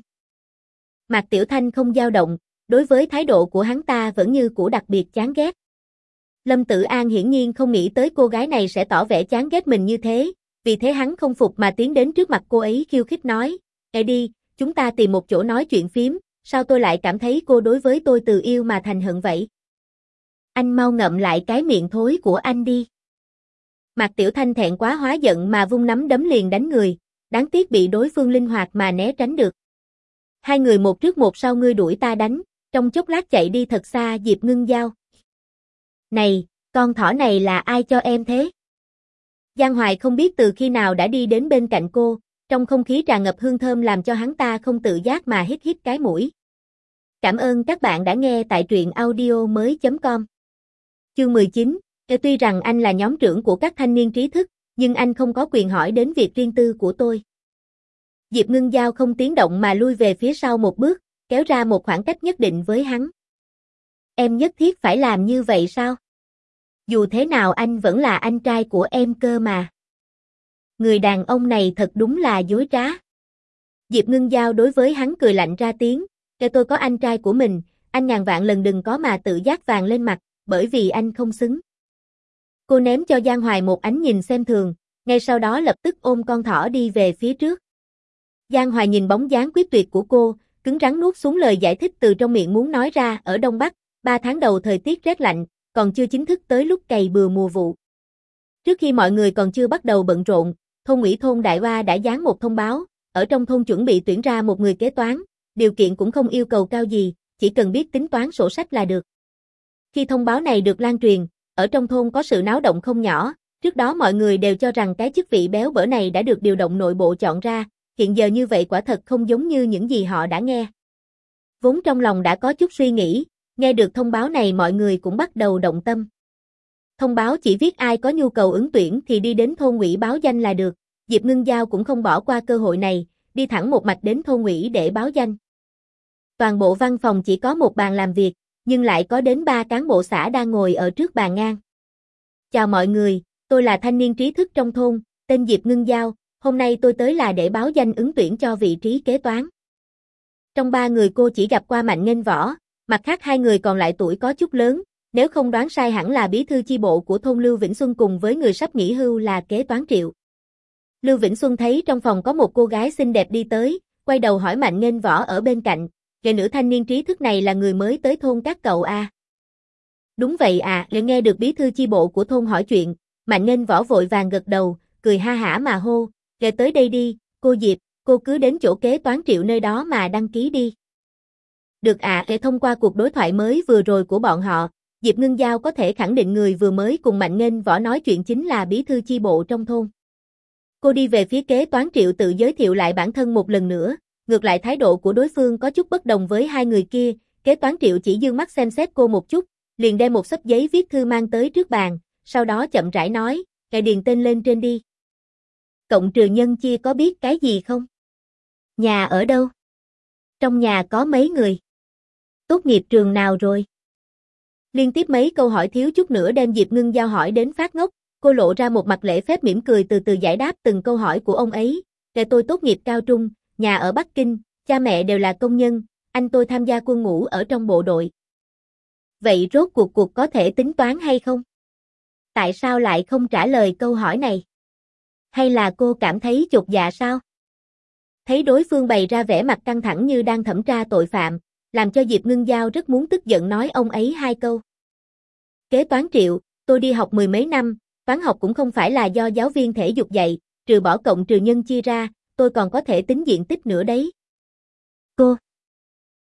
Mạc Tiểu Thanh không dao động, đối với thái độ của hắn ta vẫn như cũ đặc biệt chán ghét. Lâm Tử An hiển nhiên không nghĩ tới cô gái này sẽ tỏ vẻ chán ghét mình như thế, vì thế hắn không phục mà tiến đến trước mặt cô ấy khiêu khích nói, "Ê đi, chúng ta tìm một chỗ nói chuyện phiếm, sao tôi lại cảm thấy cô đối với tôi từ yêu mà thành hận vậy? Anh mau ngậm lại cái miệng thối của anh đi." Mạc Tiểu Thanh thẹn quá hóa giận mà vung nắm đấm liền đánh người, đáng tiếc bị đối phương linh hoạt mà né tránh được. Hai người một trước một sau ngươi đuổi ta đánh, trong chốc lát chạy đi thật xa. Diệp Ngưng Giao. Này, con thỏ này là ai cho em thế? Giang Hoài không biết từ khi nào đã đi đến bên cạnh cô, trong không khí tràn ngập hương thơm làm cho hắn ta không tự giác mà hít hít cái mũi. Cảm ơn các bạn đã nghe tại truyện audio mới chấm com. Chương mười chín, tuy rằng anh là nhóm trưởng của các thanh niên trí thức, nhưng anh không có quyền hỏi đến việc riêng tư của tôi. Diệp Ngưng Giao không tiếng động mà lui về phía sau một bước, kéo ra một khoảng cách nhất định với hắn. Em nhất thiết phải làm như vậy sao? Dù thế nào anh vẫn là anh trai của em cơ mà. Người đàn ông này thật đúng là dối trá. Diệp Ngưng Giao đối với hắn cười lạnh ra tiếng, "Kể tôi có anh trai của mình, anh ngàn vạn lần đừng có mà tự giác vàng lên mặt, bởi vì anh không xứng." Cô ném cho Giang Hoài một ánh nhìn xem thường, ngay sau đó lập tức ôm con thỏ đi về phía trước. Giang Hoài nhìn bóng dáng quyết tuyệt của cô, cứng rắn nuốt xuống lời giải thích từ trong miệng muốn nói ra. Ở Đông Bắc, ba tháng đầu thời tiết rét lạnh, còn chưa chính thức tới lúc cày bừa mùa vụ. Trước khi mọi người còn chưa bắt đầu bận rộn, thôn ủy thôn Đại Hoa đã dán một thông báo, ở trong thôn chuẩn bị tuyển ra một người kế toán, điều kiện cũng không yêu cầu cao gì, chỉ cần biết tính toán sổ sách là được. Khi thông báo này được lan truyền, ở trong thôn có sự náo động không nhỏ, trước đó mọi người đều cho rằng cái chức vị béo bở này đã được điều động nội bộ chọn ra, hiện giờ như vậy quả thật không giống như những gì họ đã nghe. Vốn trong lòng đã có chút suy nghĩ, nghe được thông báo này mọi người cũng bắt đầu động tâm. Thông báo chỉ viết ai có nhu cầu ứng tuyển thì đi đến thôn ủy báo danh là được, Diệp Ngưng Giao cũng không bỏ qua cơ hội này, đi thẳng một mạch đến thôn ủy để báo danh. Toàn bộ văn phòng chỉ có một bàn làm việc, nhưng lại có đến ba cán bộ xã đang ngồi ở trước bàn ngang. "Chào mọi người, tôi là thanh niên trí thức trong thôn, tên Diệp Ngưng Giao, hôm nay tôi tới là để báo danh ứng tuyển cho vị trí kế toán." Trong ba người cô chỉ gặp qua Mạnh Nghênh Võ, mặt khác hai người còn lại tuổi có chút lớn, nếu không đoán sai hẳn là bí thư chi bộ của thôn Lưu Vĩnh Xuân cùng với người sắp nghỉ hưu là kế toán Triệu. Lưu Vĩnh Xuân thấy trong phòng có một cô gái xinh đẹp đi tới, quay đầu hỏi Mạnh Nghênh Võ ở bên cạnh, "Kẻ nữ thanh niên trí thức này là người mới tới thôn các cậu à?" "Đúng vậy à." Để nghe được bí thư chi bộ của thôn hỏi chuyện, Mạnh Nghênh Võ vội vàng gật đầu, cười ha hả mà hô, "Kẻ tới đây đi, cô Diệp, cô cứ đến chỗ kế toán Triệu nơi đó mà đăng ký đi." "Được ạ." Để thông qua cuộc đối thoại mới vừa rồi của bọn họ, Diệp Ngưng Giao có thể khẳng định người vừa mới cùng Mạnh Nghênh Võ nói chuyện chính là bí thư chi bộ trong thôn. Cô đi về phía kế toán Triệu tự giới thiệu lại bản thân một lần nữa, ngược lại thái độ của đối phương có chút bất đồng với hai người kia, kế toán Triệu chỉ dương mắt xem xét cô một chút, liền đem một xấp giấy viết thư mang tới trước bàn, sau đó chậm rãi nói, "Kẻ điền tên lên trên đi." "Cộng trừ nhân chia có biết cái gì không? Nhà ở đâu? Trong nhà có mấy người? Tốt nghiệp trường nào rồi?" Liên tiếp mấy câu hỏi thiếu chút nữa đem Diệp Ngưng Giao hỏi đến phát ngốc, cô lộ ra một mặt lễ phép mỉm cười từ từ giải đáp từng câu hỏi của ông ấy. "Kẻ tôi tốt nghiệp cao trung, nhà ở Bắc Kinh, cha mẹ đều là công nhân, anh tôi tham gia quân ngũ ở trong bộ đội." "Vậy rốt cuộc cuộc có thể tính toán hay không? Tại sao lại không trả lời câu hỏi này? Hay là cô cảm thấy chột dạ sao?" Thấy đối phương bày ra vẻ mặt căng thẳng như đang thẩm tra tội phạm, làm cho Diệp Ngưng Giao rất muốn tức giận nói ông ấy hai câu. "Kế toán Triệu, tôi đi học mười mấy năm, toán học cũng không phải là do giáo viên thể dục dạy, trừ bỏ cộng trừ nhân chia ra, tôi còn có thể tính diện tích nữa đấy." "Cô,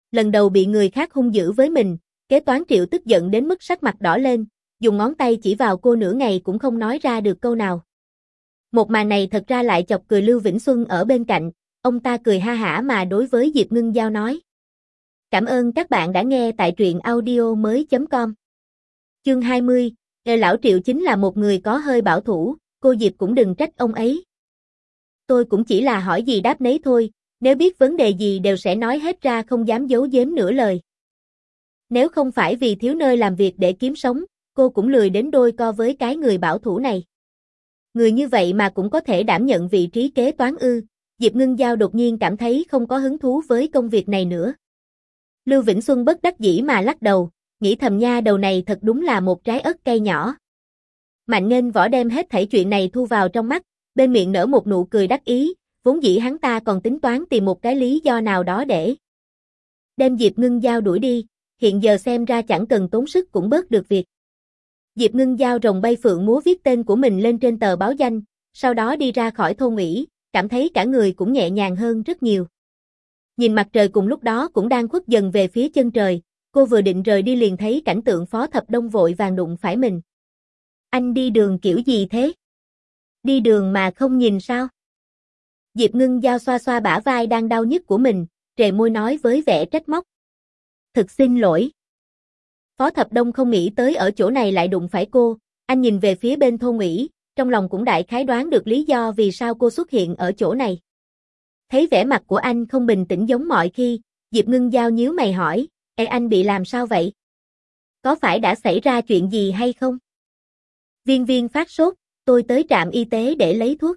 Lần đầu bị người khác hung dữ với mình, kế toán Triệu tức giận đến mức sắc mặt đỏ lên, dùng ngón tay chỉ vào cô nửa ngày cũng không nói ra được câu nào. Một màn này thật ra lại chọc cười Lưu Vĩnh Xuân ở bên cạnh, ông ta cười ha hả mà đối với Diệp Ngưng Giao nói. Cảm ơn các bạn đã nghe tại truyện audio mới chấm com. Chương hai mươi, Ê lão Triệu chính là một người có hơi bảo thủ, cô Diệp cũng đừng trách ông ấy. Tôi cũng chỉ là hỏi gì đáp nấy thôi, nếu biết vấn đề gì đều sẽ nói hết ra không dám giấu giếm nửa lời. Nếu không phải vì thiếu nơi làm việc để kiếm sống, cô cũng lười đến đôi co với cái người bảo thủ này. Người như vậy mà cũng có thể đảm nhận vị trí kế toán ư, Diệp Ngưng Giao đột nhiên cảm thấy không có hứng thú với công việc này nữa. Lưu Vĩnh Xuân bất đắc dĩ mà lắc đầu, nghĩ thầm nha đầu này thật đúng là một trái ớt cây nhỏ. Mạnh Nghênh Võ đem hết thảy chuyện này thu vào trong mắt, bên miệng nở một nụ cười đắc ý, vốn dĩ hắn ta còn tính toán tìm một cái lý do nào đó để đem Diệp Ngưng Giao đuổi đi, hiện giờ xem ra chẳng cần tốn sức cũng bớt được việc. Diệp Ngưng Giao rồng bay phượng múa viết tên của mình lên trên tờ báo danh, sau đó đi ra khỏi thôn ủy, cảm thấy cả người cũng nhẹ nhàng hơn rất nhiều. Nhìn mặt trời cùng lúc đó cũng đang khuất dần về phía chân trời, cô vừa định rời đi liền thấy cảnh tượng Phó Thập Đông vội vàng đụng phải mình. Anh đi đường kiểu gì thế? Đi đường mà không nhìn sao? Diệp Ngưng Giao xoa xoa bả vai đang đau nhức của mình, trề môi nói với vẻ trách móc. Thực xin lỗi. Phó Thập Đông không nghĩ tới ở chỗ này lại đụng phải cô, anh nhìn về phía bên thôn ủy, trong lòng cũng đại khái đoán được lý do vì sao cô xuất hiện ở chỗ này. Thấy vẻ mặt của anh không bình tĩnh giống mọi khi, Diệp Ngưng Giao nhíu mày hỏi, Ê anh bị làm sao vậy? Có phải đã xảy ra chuyện gì hay không? Viên Viên phát sốt, tôi tới trạm y tế để lấy thuốc.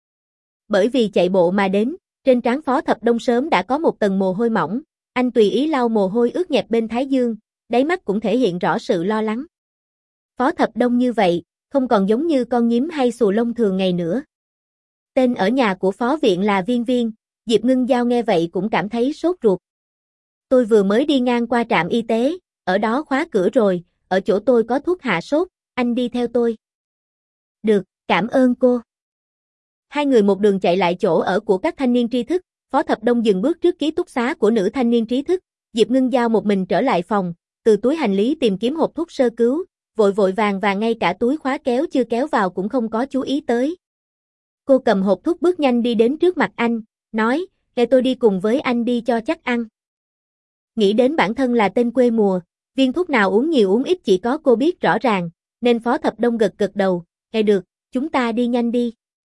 Bởi vì chạy bộ mà đến, trên trán Phó Thập Đông sớm đã có một tầng mồ hôi mỏng, anh tùy ý lau mồ hôi ướt nhẹp bên thái dương, đáy mắt cũng thể hiện rõ sự lo lắng. Phó Thập Đông như vậy, không còn giống như con nhím hay xù lông thường ngày nữa. Tên ở nhà của Phó Viện là Viên Viên, Diệp Ngưng Giao nghe vậy cũng cảm thấy sốt ruột. Tôi vừa mới đi ngang qua trạm y tế, ở đó khóa cửa rồi, ở chỗ tôi có thuốc hạ sốt, anh đi theo tôi. Được, cảm ơn cô. Hai người một đường chạy lại chỗ ở của các thanh niên tri thức, Phó Thập Đông dừng bước trước ký túc xá của nữ thanh niên trí thức, Diệp Ngưng Giao một mình trở lại phòng, từ túi hành lý tìm kiếm hộp thuốc sơ cứu, vội vội vàng và ngay cả túi khóa kéo chưa kéo vào cũng không có chú ý tới. Cô cầm hộp thuốc bước nhanh đi đến trước mặt anh, nói, để tôi đi cùng với anh đi cho chắc ăn. Nghĩ đến bản thân là tên quê mùa, viên thuốc nào uống nhiều uống ít chỉ có cô biết rõ ràng, nên Phó Thập Đông gật gật đầu, nghe được, chúng ta đi nhanh đi.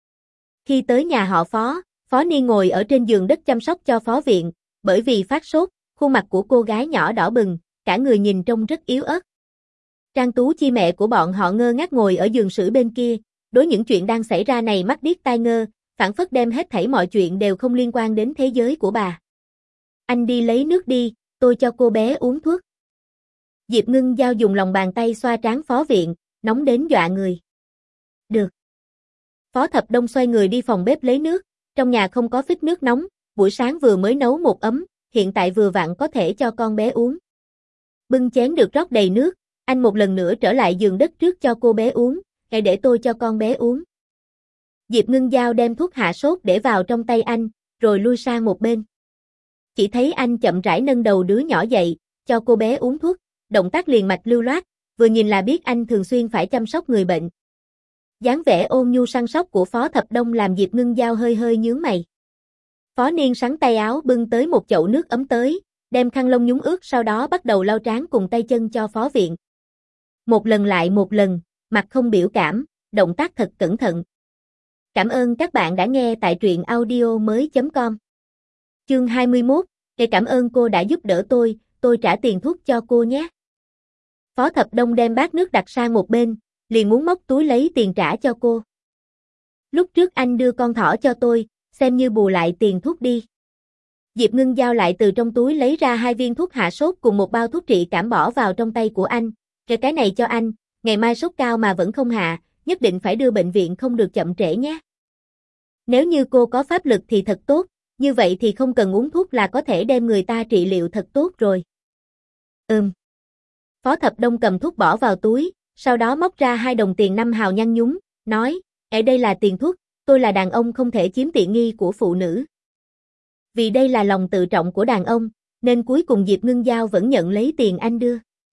Khi tới nhà họ Phó, Phó Ni ngồi ở trên giường đất chăm sóc cho Phó Viện, bởi vì phát sốt, khuôn mặt của cô gái nhỏ đỏ bừng, cả người nhìn trông rất yếu ớt. Trang Tú Chi mẹ của bọn họ ngơ ngác ngồi ở giường sưởi bên kia, đối những chuyện đang xảy ra này mắt điếc tai ngơ, phảng phất đem hết thảy mọi chuyện đều không liên quan đến thế giới của bà. Anh đi lấy nước đi, tôi cho cô bé uống thuốc. Diệp Ngưng Giao dùng lòng bàn tay xoa trán Phó Viện, nóng đến dọa người. Được. Phó Thập Đông xoay người đi phòng bếp lấy nước, trong nhà không có phích nước nóng, buổi sáng vừa mới nấu một ấm, hiện tại vừa vặn có thể cho con bé uống. Bưng chén được rót đầy nước, anh một lần nữa trở lại giường đất trước cho cô bé uống, hãy để tôi cho con bé uống. Diệp Ngưng Giao đem thuốc hạ sốt để vào trong tay anh, rồi lui sang một bên. Chỉ thấy anh chậm rãi nâng đầu đứa nhỏ dậy, cho cô bé uống thuốc, động tác liền mạch lưu loát, vừa nhìn là biết anh thường xuyên phải chăm sóc người bệnh. Dáng vẻ ôn nhu săn sóc của Phó Thập Đông làm Diệp Ngưng Giao hơi hơi nhướng mày. Phó Niên sắn tay áo bưng tới một chậu nước ấm tới, đem khăn lông nhúng ướt sau đó bắt đầu lau trán cùng tay chân cho Phó Viện. Một lần lại một lần, mặt không biểu cảm, động tác thật cẩn thận. Cảm ơn các bạn đã nghe tại truyện audio mới chấm com. Chương hai mươi mốt, để cảm ơn cô đã giúp đỡ tôi, tôi trả tiền thuốc cho cô nhé. Phó Thập Đông đem bát nước đặt sang một bên, liền muốn móc túi lấy tiền trả cho cô. Lúc trước anh đưa con thỏ cho tôi, xem như bù lại tiền thuốc đi. Diệp Ngưng Giao lại từ trong túi lấy ra hai viên thuốc hạ sốt cùng một bao thuốc trị cảm bỏ vào trong tay của anh. Cái cái này cho anh, ngày mai sốt cao mà vẫn không hạ, nhất định phải đưa bệnh viện không được chậm trễ nhé. Nếu như cô có pháp lực thì thật tốt, như vậy thì không cần uống thuốc là có thể đem người ta trị liệu thật tốt rồi. Ừm. Phó Thập Đông cầm thuốc bỏ vào túi, sau đó móc ra hai đồng tiền năm hào nhăn nhúm, nói, ở đây là tiền thuốc, tôi là đàn ông không thể chiếm tiện nghi của phụ nữ. Vì đây là lòng tự trọng của đàn ông, nên cuối cùng Diệp Ngưng Giao vẫn nhận lấy tiền anh đưa.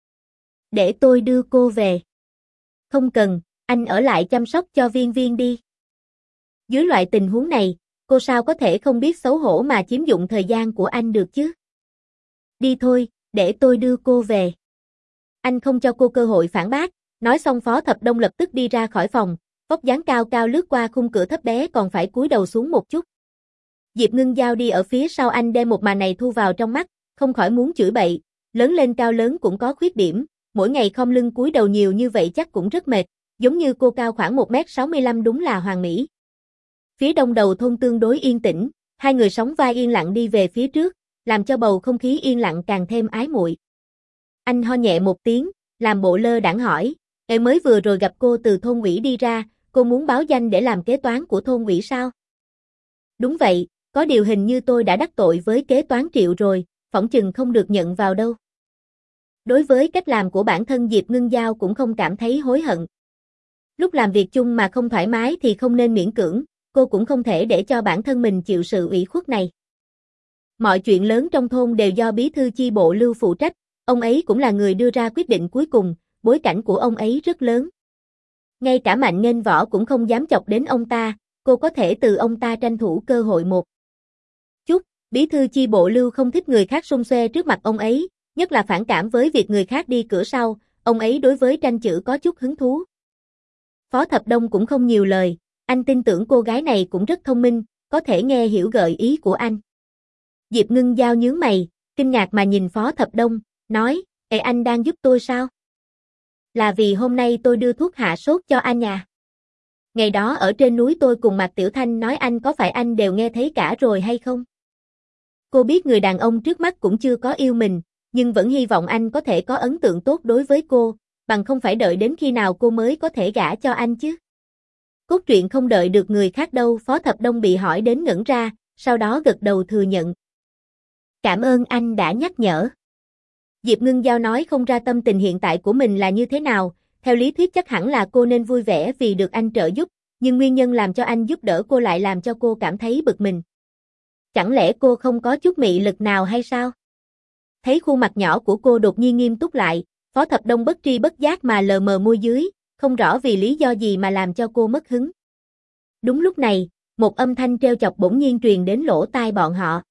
Để tôi đưa cô về. Không cần, anh ở lại chăm sóc cho Viên Viên đi. Dưới loại tình huống này, cô sao có thể không biết xấu hổ mà chiếm dụng thời gian của anh được chứ? Đi thôi, để tôi đưa cô về. Anh không cho cô cơ hội phản bác, nói xong Phó Thập Đông lập tức đi ra khỏi phòng, vóc dáng cao cao lướt qua khung cửa thấp bé còn phải cúi đầu xuống một chút. Diệp Ngưng Giao đi ở phía sau anh đem một màn này thu vào trong mắt, không khỏi muốn chửi bậy, lớn lên cao lớn cũng có khuyết điểm, mỗi ngày khom lưng cúi đầu nhiều như vậy chắc cũng rất mệt, giống như cô cao khoảng một mét sáu mươi lăm đúng là hoàn mỹ. Phía đông đầu thôn tương đối yên tĩnh, hai người sóng vai yên lặng đi về phía trước, làm cho bầu không khí yên lặng càng thêm ái muội. Anh ho nhẹ một tiếng, làm bộ lơ đãng hỏi, em mới vừa rồi gặp cô từ thôn ủy đi ra, cô muốn báo danh để làm kế toán của thôn ủy sao? Đúng vậy, có điều hình như tôi đã đắc tội với kế toán Triệu rồi, phỏng chừng không được nhận vào đâu. Đối với cách làm của bản thân Diệp Ngưng Giao cũng không cảm thấy hối hận. Lúc làm việc chung mà không thoải mái thì không nên miễn cưỡng, cô cũng không thể để cho bản thân mình chịu sự ủy khuất này. Mọi chuyện lớn trong thôn đều do bí thư chi bộ Lưu phụ trách, ông ấy cũng là người đưa ra quyết định cuối cùng, bối cảnh của ông ấy rất lớn. Ngay cả Mạnh Nghênh Võ cũng không dám chọc đến ông ta, cô có thể từ ông ta tranh thủ cơ hội một chút. Bí thư chi bộ Lưu không thích người khác xung xoe trước mặt ông ấy, nhất là phản cảm với việc người khác đi cửa sau, ông ấy đối với tranh chữ có chút hứng thú. Phó Thập Đông cũng không nhiều lời, anh tin tưởng cô gái này cũng rất thông minh, có thể nghe hiểu gợi ý của anh. Diệp Ngưng Giao nhướng mày, kinh ngạc mà nhìn Phó Thập Đông, nói, Ê anh đang giúp tôi sao? Là vì hôm nay tôi đưa thuốc hạ sốt cho anh à? Ngày đó ở trên núi tôi cùng Mạc Tiểu Thanh nói anh có phải anh đều nghe thấy cả rồi hay không? Cô biết người đàn ông trước mắt cũng chưa có yêu mình, nhưng vẫn hy vọng anh có thể có ấn tượng tốt đối với cô, bằng không phải đợi đến khi nào cô mới có thể gả cho anh chứ. Cốt truyện không đợi được người khác đâu. Phó Thập Đông bị hỏi đến ngẩn ra, sau đó gật đầu thừa nhận. Cảm ơn anh đã nhắc nhở. Diệp Ngưng Giao nói không ra tâm tình hiện tại của mình là như thế nào, theo lý thuyết chắc hẳn là cô nên vui vẻ vì được anh trợ giúp, nhưng nguyên nhân làm cho anh giúp đỡ cô lại làm cho cô cảm thấy bực mình. Chẳng lẽ cô không có chút mị lực nào hay sao? Thấy khuôn mặt nhỏ của cô đột nhiên nghiêm túc lại, Phó Thập Đông bất tri bất giác mà lờ mờ môi dưới, không rõ vì lý do gì mà làm cho cô mất hứng. Đúng lúc này, một âm thanh trêu chọc bỗng nhiên truyền đến lỗ tai bọn họ.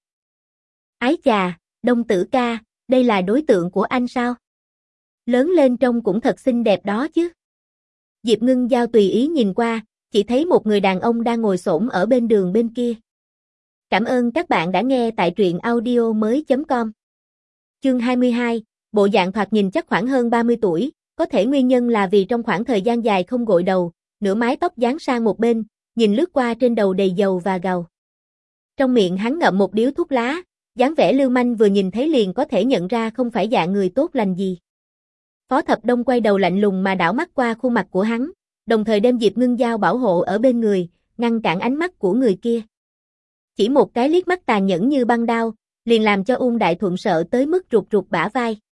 Ái chà, Đông tử ca, đây là đối tượng của anh sao? Lớn lên trông cũng thật xinh đẹp đó chứ. Diệp Ngưng Giao tùy ý nhìn qua, chỉ thấy một người đàn ông đang ngồi xổm ở bên đường bên kia. Cảm ơn các bạn đã nghe tại truyện audio mới chấm com. Chương hai mươi hai, bộ dạng thoạt nhìn chắc khoảng hơn ba mươi tuổi, có thể nguyên nhân là vì trong khoảng thời gian dài không gội đầu, nửa mái tóc dán sang một bên, nhìn lướt qua trên đầu đầy dầu và gầu. Trong miệng hắn ngậm một điếu thuốc lá, dáng vẻ lưu manh vừa nhìn thấy liền có thể nhận ra không phải dạng người tốt lành gì. Phó Thập Đông quay đầu lạnh lùng mà đảo mắt qua khuôn mặt của hắn, đồng thời đem Diệp Ngưng Giao bảo hộ ở bên người, ngăn cản ánh mắt của người kia. Chỉ một cái liếc mắt tàn nhẫn như băng đao, liền làm cho Uông Đại Thuận sợ tới mức rụt rụt bả vai.